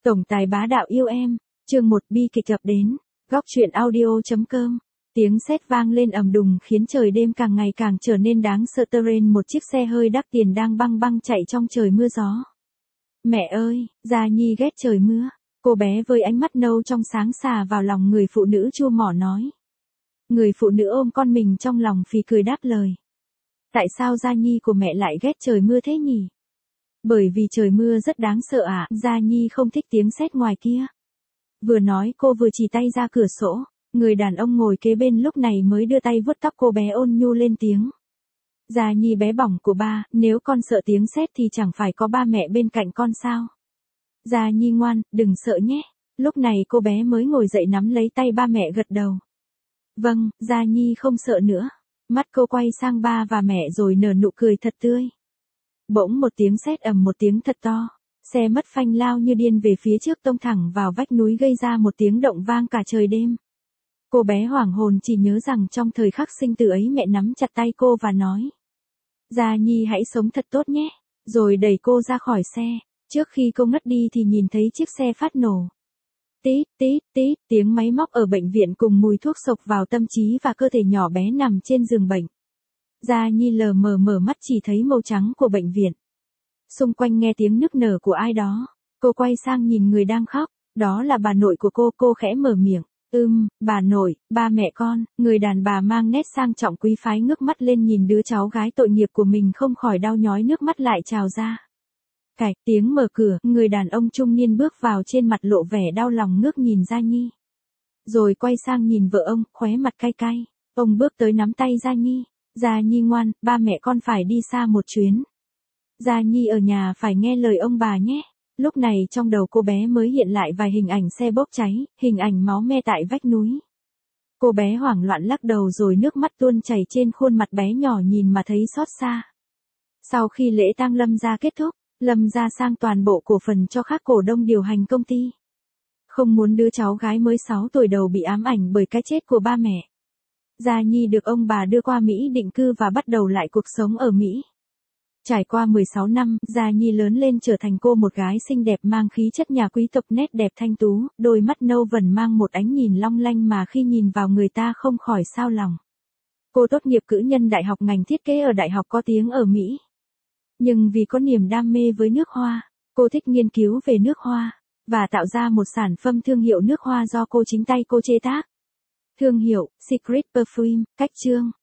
Tổng tài bá đạo yêu em, chương 1 bi kịch ập đến, góc truyện audio.com. Tiếng sét vang lên ầm đùng khiến trời đêm càng ngày càng trở nên đáng sợ. Terrain, một chiếc xe hơi đắt tiền đang băng băng chạy trong trời mưa gió. Mẹ ơi, Gia Nhi ghét trời mưa. Cô bé với ánh mắt nâu trong sáng xà vào lòng người phụ nữ chua mỏ nói. Người phụ nữ ôm con mình trong lòng phì cười đáp lời. Tại sao Gia Nhi của mẹ lại ghét trời mưa thế nhỉ? Bởi vì trời mưa rất đáng sợ ạ. Gia Nhi không thích tiếng sét ngoài kia. Vừa nói cô vừa chỉ tay ra cửa sổ. Người đàn ông ngồi kế bên lúc này mới đưa tay vuốt tóc cô bé ôn nhu lên tiếng. Gia Nhi bé bỏng của ba, nếu con sợ tiếng sét thì chẳng phải có ba mẹ bên cạnh con sao? Gia Nhi ngoan, đừng sợ nhé. Lúc này cô bé mới ngồi dậy nắm lấy tay ba mẹ gật đầu. Vâng, Gia Nhi không sợ nữa. Mắt cô quay sang ba và mẹ rồi nở nụ cười thật tươi. Bỗng một tiếng sét ầm một tiếng thật to. Xe mất phanh lao như điên về phía trước tông thẳng vào vách núi gây ra một tiếng động vang cả trời đêm. Cô bé hoảng hồn chỉ nhớ rằng trong thời khắc sinh tử ấy mẹ nắm chặt tay cô và nói. Gia Nhi hãy sống thật tốt nhé. Rồi đẩy cô ra khỏi xe. Trước khi cô ngất đi thì nhìn thấy chiếc xe phát nổ. Tít, tít, tít, tiếng máy móc ở bệnh viện cùng mùi thuốc xộc vào tâm trí và cơ thể nhỏ bé nằm trên giường bệnh. Gia Nhi lờ mờ mở mắt chỉ thấy màu trắng của bệnh viện. Xung quanh nghe tiếng nức nở của ai đó. Cô quay sang nhìn người đang khóc. Đó là bà nội của cô khẽ mở miệng. Bà nội, ba mẹ con. Người đàn bà mang nét sang trọng quý phái ngước mắt lên nhìn đứa cháu gái tội nghiệp của mình không khỏi đau nhói nước mắt lại trào ra. Cạch tiếng mở cửa, người đàn ông trung niên bước vào trên mặt lộ vẻ đau lòng ngước nhìn Gia Nhi. Rồi quay sang nhìn vợ ông, khóe mặt cay cay. Ông bước tới nắm tay Gia Nhi. Gia Nhi ngoan, ba mẹ con phải đi xa một chuyến. Gia Nhi ở nhà phải nghe lời ông bà nhé. Lúc này trong đầu cô bé mới hiện lại vài hình ảnh xe bốc cháy, hình ảnh máu me tại vách núi. Cô bé hoảng loạn lắc đầu rồi nước mắt tuôn chảy trên khuôn mặt bé nhỏ nhìn mà thấy xót xa. Sau khi lễ tang Lâm gia kết thúc, Lâm gia sang toàn bộ cổ phần cho các cổ đông điều hành công ty. Không muốn đứa cháu gái mới 6 tuổi đầu bị ám ảnh bởi cái chết của ba mẹ. Gia Nhi được ông bà đưa qua Mỹ định cư và bắt đầu lại cuộc sống ở Mỹ. Trải qua 16 năm, Gia Nhi lớn lên trở thành cô một gái xinh đẹp mang khí chất nhà quý tộc, nét đẹp thanh tú, đôi mắt nâu vần mang một ánh nhìn long lanh mà khi nhìn vào người ta không khỏi xao lòng. Cô tốt nghiệp cử nhân đại học ngành thiết kế ở đại học có tiếng ở Mỹ. Nhưng vì có niềm đam mê với nước hoa, cô thích nghiên cứu về nước hoa, và tạo ra một sản phẩm thương hiệu nước hoa do chính tay cô chế tác. Thương hiệu, Secret Perfume, cách chương.